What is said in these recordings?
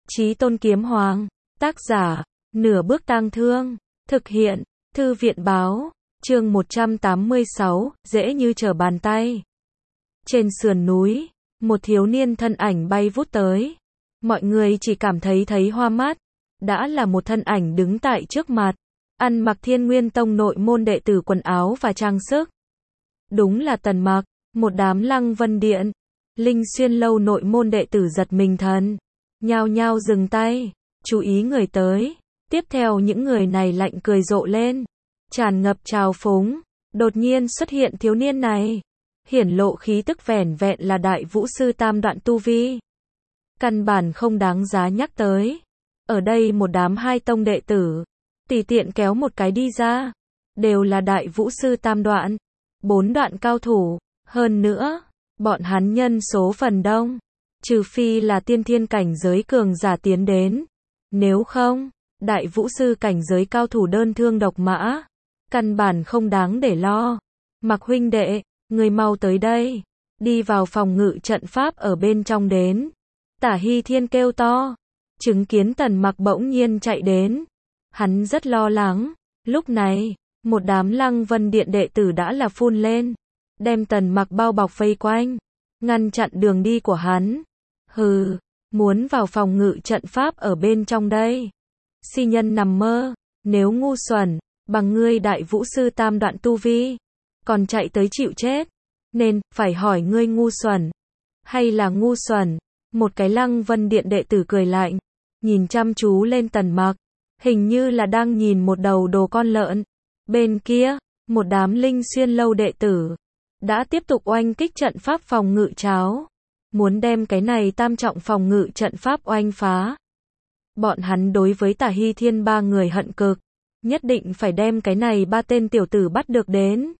Chí Tôn Kiếm Hoàng, tác giả, Nửa Bước Tang Thương, thực hiện, Thư viện báo, chương 186, dễ như trở bàn tay. Trên sườn núi, một thiếu niên thân ảnh bay vút tới. Mọi người chỉ cảm thấy hoa mắt, đã là một thân ảnh đứng tại trước mặt, ăn mặc Thiên Nguyên Tông nội môn đệ tử quần áo và trang sức. Đúng là Tần Mặc, một đám Lăng Vân Điện, Linh Xuyên lâu nội môn đệ tử giật mình thần, nhao nhao dừng tay, chú ý người tới. Tiếp theo những người này lạnh cười rộ lên, tràn ngập trào phúng. Đột nhiên xuất hiện thiếu niên này, hiển lộ khí tức vẻn vẹn là đại vũ sư tam đoạn tu vi, căn bản không đáng giá nhắc tới. Ở đây một đám hai tông đệ tử, tùy tiện kéo một cái đi ra, đều là đại vũ sư tam đoạn, 4 đoạn cao thủ. Hơn nữa, bọn hắn nhân số phần đông, trừ phi là tiên thiên cảnh giới cường giả tiến đến, nếu không, đại vũ sư cảnh giới cao thủ đơn thương độc mã, căn bản không đáng để lo. Mặc huynh đệ, người mau tới đây, đi vào phòng ngự trận pháp ở bên trong đến. Tả Hy Thiên kêu to, chứng kiến Tần Mặc bỗng nhiên chạy đến, hắn rất lo lắng. Lúc này, một đám Lăng Vân Điện đệ tử đã là phun lên, đem Tần Mặc bao bọc vây quanh, ngăn chặn đường đi của hắn. Hừ, muốn vào phòng ngự trận pháp ở bên trong đây, si nhân nằm mơ. Nếu ngu xuẩn, bằng ngươi đại vũ sư tam đoạn tu vi, còn chạy tới chịu chết, nên phải hỏi ngươi ngu xuẩn hay là ngu xuẩn. Một cái Lăng Vân Điện đệ tử cười lạnh, nhìn chăm chú lên Tần Mặc, hình như là đang nhìn một đầu đồ con lợn. Bên kia, một đám Linh Xuyên lâu đệ tử đã tiếp tục oanh kích trận pháp phòng ngự cháo, muốn đem cái này tam trọng phòng ngự trận pháp oanh phá. Bọn hắn đối với Tả Hy Thiên ba người hận cực, nhất định phải đem cái này ba tên tiểu tử bắt được đến,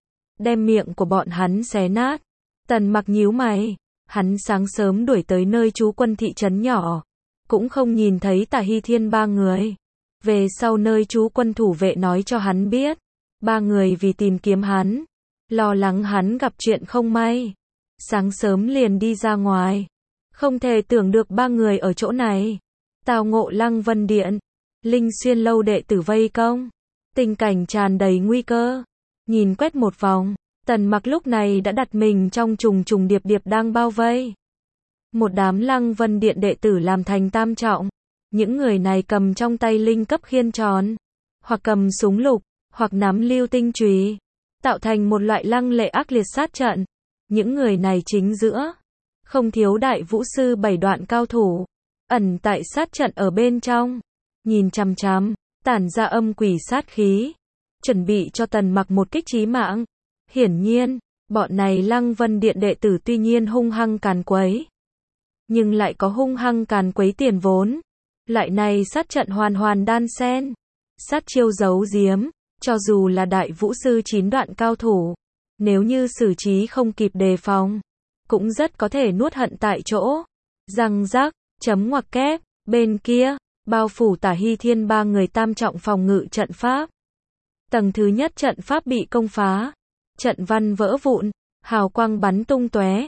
đem miệng của bọn hắn xé nát. Tần Mặc nhíu mày, hắn sáng sớm đuổi tới nơi trú quân thị trấn nhỏ, cũng không nhìn thấy Tả Hy Thiên ba người. Về sau nơi trú quân thủ vệ nói cho hắn biết, ba người vì tìm kiếm hắn, lo lắng hắn gặp chuyện không may, sáng sớm liền đi ra ngoài. Không thể tưởng được ba người ở chỗ này tao ngộ Lăng Vân Điện, Linh Xuyên lâu đệ tử vây công, tình cảnh tràn đầy nguy cơ. Nhìn quét một vòng, Tần Mặc lúc này đã đặt mình trong trùng trùng điệp điệp đang bao vây. Một đám Lăng Vân Điện đệ tử làm thành tam trọng, những người này cầm trong tay linh cấp khiên tròn, hoặc cầm súng lục, hoặc nắm lưu tinh chùy, tạo thành một loại lăng lệ ác liệt sát trận. Những người này chính giữa, không thiếu đại vũ sư 7 đoạn cao thủ, ẩn tại sát trận ở bên trong, nhìn chằm chằm, tản ra âm quỷ sát khí, chuẩn bị cho Tần Mặc một kích chí mạng. Hiển nhiên, bọn này Lăng Vân Điện đệ tử tuy nhiên hung hăng càn quấy, nhưng lại có hung hăng càn quấy tiền vốn. Lại này sát trận hoàn hoàn đan xen, sát chiêu giấu giếm, cho dù là đại vũ sư 9 đoạn cao thủ, nếu như xử trí không kịp đề phòng, cũng rất có thể nuốt hận tại chỗ. Răng rắc, chấm ngoặc kép, bên kia, bao phủ Tả Hy Thiên ba người tam trọng phòng ngự trận pháp. Tầng thứ nhất trận pháp bị công phá, trận văn vỡ vụn, hào quang bắn tung tóe,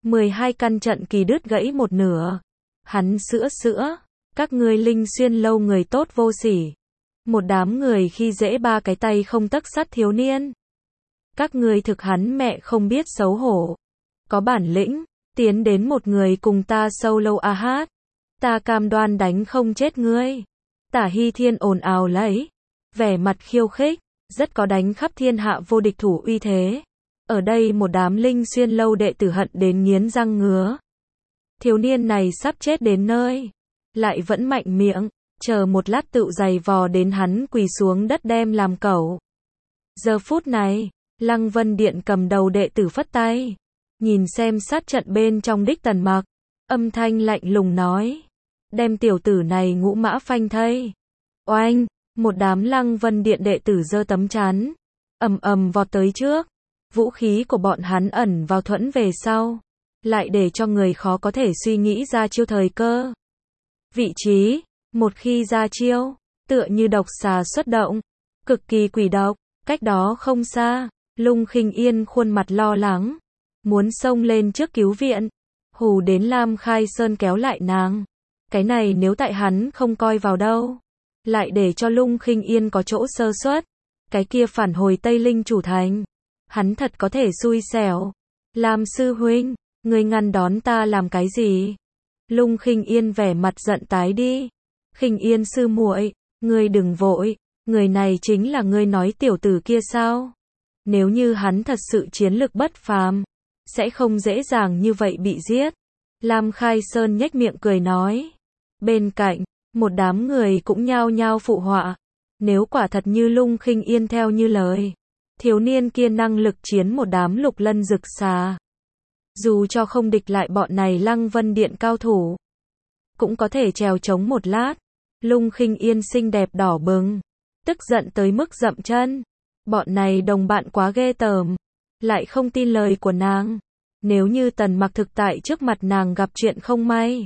12 căn trận kỳ đứt gãy một nửa. Hắn sữa, các ngươi Linh Xuyên lâu người tốt vô sỉ, một đám người khi dễ ba cái tay không tấc sắt thiếu niên, các ngươi thực hắn mẹ không biết xấu hổ. Có bản lĩnh, tiến đến một người cùng ta sâu lâu a hát, ta cam đoan đánh không chết ngươi. Tả Hy Thiên ồn ào lấy, vẻ mặt khiêu khích, rất có đánh khắp thiên hạ vô địch thủ uy thế. Ở đây một đám Linh Xuyên lâu đệ tử hận đến nghiến răng ngứa. Thiếu niên này sắp chết đến nơi, lại vẫn mạnh miệng, chờ một lát tựu giày vò đến hắn quỳ xuống đất đem làm cẩu. Giờ phút này, Lăng Vân Điện cầm đầu đệ tử phất tay, nhìn xem sát trận bên trong đích Tần Mặc, âm thanh lạnh lùng nói, đem tiểu tử này ngũ mã phanh thây. Oanh, một đám Lăng Vân Điện đệ tử giơ tấm chắn, ầm ầm vọt tới trước. Vũ khí của bọn hắn ẩn vào thuẫn về sau, lại để cho người khó có thể suy nghĩ ra chiêu thời cơ. Vị trí, một khi ra chiêu, tựa như độc xà xuất động, cực kỳ quỷ độc. Cách đó không xa, Lung Khinh Yên khuôn mặt lo lắng, muốn xông lên trước cứu viện, hù đến Lam Khai Sơn kéo lại nàng. Cái này nếu tại hắn không coi vào đâu, lại để cho Lung Khinh Yên có chỗ sơ suất, cái kia phản hồi Tây Linh chủ thành, hắn thật có thể xui xẻo. Lam sư huynh, ngươi ngăn đón ta làm cái gì? Lung Khinh Yên vẻ mặt giận tái đi. Khinh Yên sư muội, ngươi đừng vội, người này chính là ngươi nói tiểu tử kia sao? Nếu như hắn thật sự chiến lực bất phàm, sẽ không dễ dàng như vậy bị giết. Lam Khai Sơn nhếch miệng cười nói. Bên cạnh, một đám người cũng nhao nhao phụ họa. Nếu quả thật như Lung Khinh Yên theo như lời, thiếu niên kia năng lực chiến một đám lục lân rực xà. Dù cho không địch lại bọn này Lăng Vân Điện cao thủ, cũng có thể trèo chống một lát. Lung Khinh Yên xinh đẹp đỏ bừng, tức giận tới mức dậm chân. Bọn này đồng bạn quá ghê tởm, lại không tin lời của nàng. Nếu như Tần Mặc thực tại trước mặt nàng gặp chuyện không may,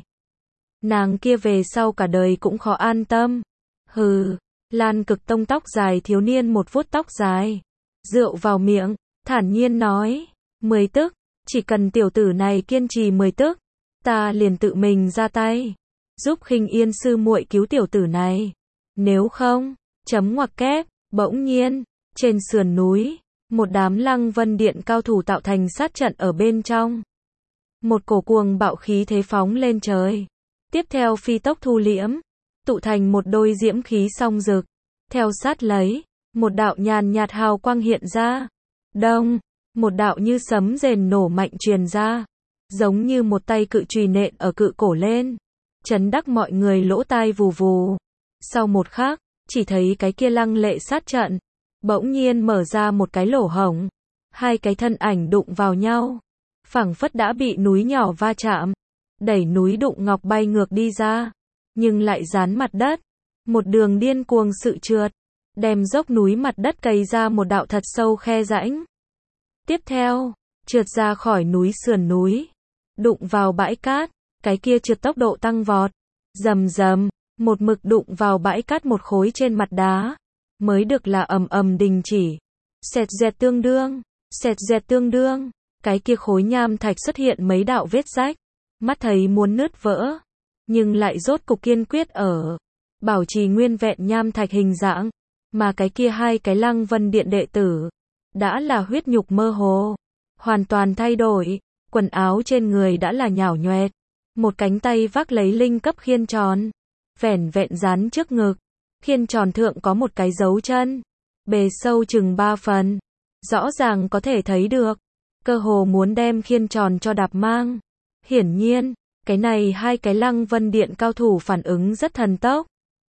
nàng kia về sau cả đời cũng khó an tâm. Hừ, Lan Cực Tông tóc dài thiếu niên một vuốt tóc dài, rượu vào miệng, thản nhiên nói, 10 tức, chỉ cần tiểu tử này kiên trì 10 tức, ta liền tự mình ra tay, giúp Khinh Yên sư muội cứu tiểu tử này. Nếu không, chấm ngoặc kép. Bỗng nhiên, trên sườn núi, một đám Lăng Vân Điện cao thủ tạo thành sát trận ở bên trong. Một cổ cuồng bạo khí thế phóng lên trời, tiếp theo phi tốc thu liễm, tụ thành một đôi diễm khí song rực. Theo sát lấy, một đạo nhàn nhạt hào quang hiện ra. Đông, một đạo như sấm rền nổ mạnh truyền ra, giống như một tay cự chùy nện ở cự cổ lên, chấn đắc mọi người lỗ tai vù vù. Sau một khắc, chỉ thấy cái kia lăng lệ sát trận bỗng nhiên mở ra một cái lỗ hổng, hai cái thân ảnh đụng vào nhau, phảng phất đã bị núi nhỏ va chạm, đẩy núi đụng ngọc bay ngược đi ra, nhưng lại dán mặt đất, một đường điên cuồng sự trượt, đem dốc núi mặt đất cày ra một đạo thật sâu khe rãnh. Tiếp theo, trượt ra khỏi núi sườn núi, đụng vào bãi cát, cái kia trượt tốc độ tăng vọt, rầm rầm, một mực đụng vào bãi cát một khối trên mặt đá, mới được là ầm ầm đình chỉ. Sẹt dẹt tương đương, cái kia khối nham thạch xuất hiện mấy đạo vết rách, mắt thấy muốn nứt vỡ, nhưng lại rốt cục kiên quyết ở bảo trì nguyên vẹn nham thạch hình dạng, mà cái kia hai cái Lăng Vân Điện đệ tử đã là huyết nhục mơ hồ, hoàn toàn thay đổi, quần áo trên người đã là nhão nhoẹt, một cánh tay vác lấy linh cấp khiên tròn, vẻn vẹn dán trước ngực, khiên tròn thượng có một cái dấu chân, bề sâu chừng 3 phần, rõ ràng có thể thấy được, cơ hồ muốn đem khiên tròn cho đạp mang. Hiển nhiên, cái này hai cái Lăng Vân Điện cao thủ phản ứng rất thần tốc,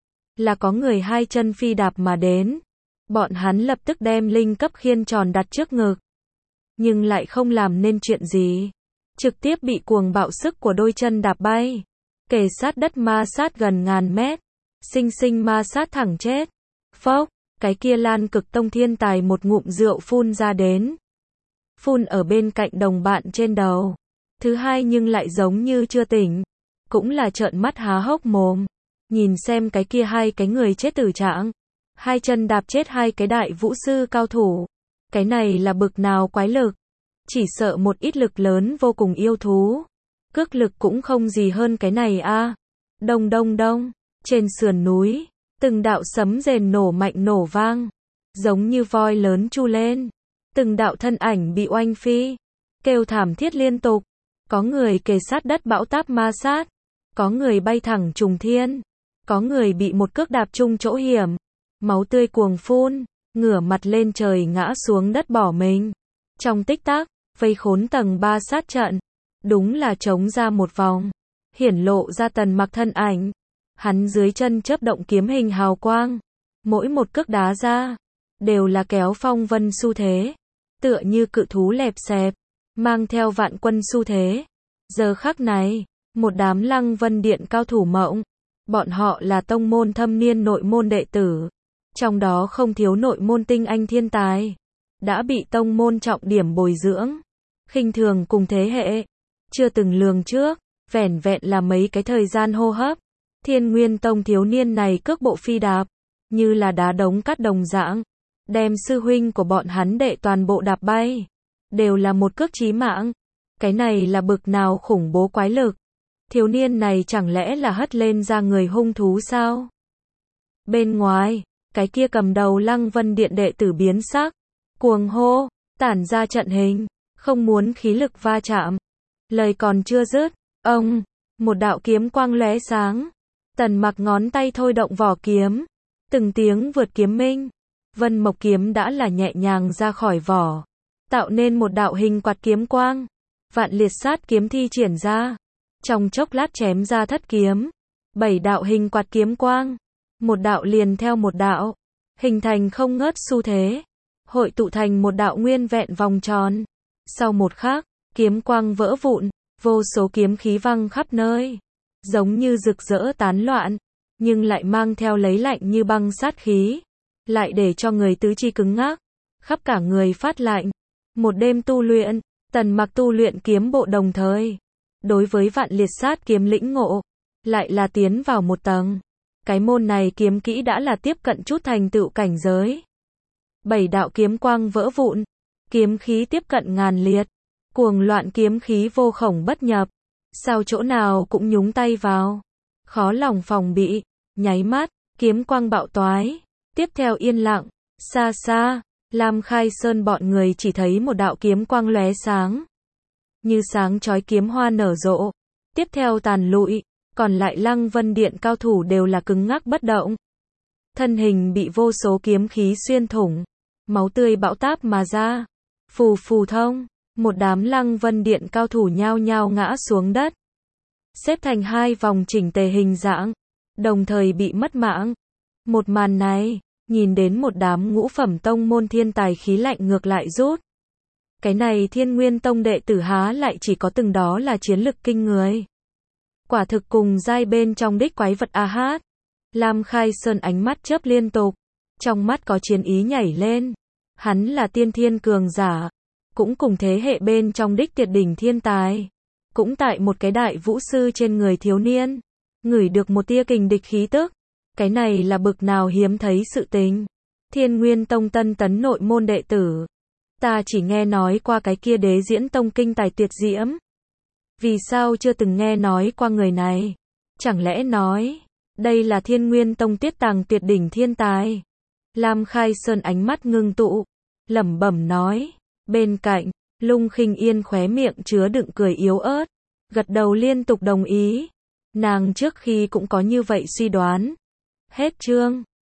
là có người hai chân phi đạp mà đến. Bọn hắn lập tức đem linh cấp khiên tròn đặt trước ngực, nhưng lại không làm nên chuyện gì, trực tiếp bị cuồng bạo sức của đôi chân đạp bay, kề sát đất ma sát gần ngàn mét, sinh sinh ma sát thẳng chết. Phốc, cái kia Lan Cực Tông thiên tài một ngụm rượu phun ra đến, phun ở bên cạnh đồng bạn trên đầu. Thứ hai nhưng lại giống như chưa tỉnh, cũng là trợn mắt há hốc mồm, nhìn xem cái kia hai cái người chết tử trạng, hai chân đạp chết hai cái đại vũ sư cao thủ, cái này là bực nào quái lực, chỉ sợ một ít lực lớn vô cùng yêu thú, cước lực cũng không gì hơn cái này a. Đông đông đông, trên sườn núi, từng đạo sấm rền nổ mạnh nổ vang, giống như voi lớn chu lên, từng đạo thân ảnh bị oanh phi, kêu thảm thiết liên tục, có người kề sát đất bão táp ma sát, có người bay thẳng trùng thiên, có người bị một cước đạp trúng chỗ hiểm, máu tươi cuồng phun, ngửa mặt lên trời ngã xuống đất bỏ mình. Trong tích tắc, vây khốn tầng 3 sát trận, đúng là trống ra một vòng, hiển lộ ra Tần Mặc thân ảnh. Hắn dưới chân chớp động kiếm hình hào quang, mỗi một cước đá ra đều là kéo phong vân xu thế, tựa như cự thú lẹp xẹp, mang theo vạn quân xu thế. Giờ khắc này, một đám Lăng Vân Điện cao thủ mộng, bọn họ là tông môn thâm niên nội môn đệ tử, trong đó không thiếu nội môn tinh anh thiên tài, đã bị tông môn trọng điểm bồi dưỡng, khinh thường cùng thế hệ, chưa từng lường trước, vẻn vẹn là mấy cái thời gian hô hấp, Thiên Nguyên Tông thiếu niên này cước bộ phi đạp, như là đá đống cát đồng dạng, đem sư huynh của bọn hắn đệ toàn bộ đạp bay, đều là một cước chí mạng. Cái này là bực nào khủng bố quái lực. thiếu niên này chẳng lẽ là hất lên ra người hung thú sao? Bên ngoài, cái kia cầm đầu Lăng Vân Điện đệ tử biến sắc, cuồng hô, tản ra trận hình, không muốn khí lực va chạm. Lời còn chưa dứt, ông, một đạo kiếm quang lóe sáng, Tần Mặc ngón tay thôi động vỏ kiếm, từng tiếng vượt kiếm minh, Vân Mộc kiếm đã là nhẹ nhàng ra khỏi vỏ, tạo nên một đạo hình quạt kiếm quang, Vạn Liệt Sát kiếm thi triển ra, trong chốc lát chém ra thất kiếm, 7 đạo hình quạt kiếm quang, một đạo liền theo một đạo, hình thành không ngớt xu thế, hội tụ thành một đạo nguyên vẹn vòng tròn. Sau một khắc, kiếm quang vỡ vụn, vô số kiếm khí văng khắp nơi, giống như rực rỡ tán loạn, nhưng lại mang theo lấy lạnh như băng sát khí, lại để cho người tứ chi cứng ngắc, khắp cả người phát lạnh. Một đêm tu luyện, Tần Mặc tu luyện kiếm bộ đồng thời, đối với Vạn Liệt Sát kiếm lĩnh ngộ, lại là tiến vào một tầng. Cái môn này kiếm kỹ đã là tiếp cận chút thành tựu cảnh giới. 7 đạo kiếm quang vỡ vụn, kiếm khí tiếp cận ngàn liệt, cuồng loạn kiếm khí vô khổng bất nhập, sao chỗ nào cũng nhúng tay vào, khó lòng phòng bị. Nháy mắt, kiếm quang bạo toái, tiếp theo yên lặng, xa xa, Lam Khai Sơn bọn người chỉ thấy một đạo kiếm quang lóe sáng, như sáng chói kiếm hoa nở rộ, tiếp theo tàn lụi, còn lại Lăng Vân Điện cao thủ đều là cứng ngắc bất động. Thân hình bị vô số kiếm khí xuyên thủng, máu tươi bão táp mà ra, phù phù thông, một đám Lăng Vân Điện cao thủ nhao nhao ngã xuống đất, xếp thành hai vòng chỉnh tề hình dạng, đồng thời bị mất mạng. Một màn này, nhìn đến một đám ngũ phẩm tông môn thiên tài khí lạnh ngược lại rút. Cái này Thiên Nguyên Tông đệ tử há lại chỉ có từng đó là chiến lực kinh người. Quả thực cùng giai bên trong đích quái vật a hát. Lam Khai Sơn ánh mắt chớp liên tục, trong mắt có chiến ý nhảy lên. Hắn là tiên thiên cường giả, cũng cùng thế hệ bên trong đích tuyệt đỉnh thiên tài, cũng tại một cái đại vũ sư trên người thiếu niên, ngửi được một tia kình địch khí tức. Cái này là bực nào hiếm thấy sự tình. Thiên Nguyên Tông tân tấn nội môn đệ tử, ta chỉ nghe nói qua cái kia Đế Diễn Tông kinh tài tuyệt diễm, vì sao chưa từng nghe nói qua người này? Chẳng lẽ nói, đây là Thiên Nguyên Tông tiết tàng tuyệt đỉnh thiên tài? Lam Khai Sơn ánh mắt ngưng tụ, lẩm bẩm nói. Bên cạnh, Lung Khinh Yên khóe miệng chứa đựng cười yếu ớt, gật đầu liên tục đồng ý. Nàng trước khi cũng có như vậy suy đoán. Hết chương.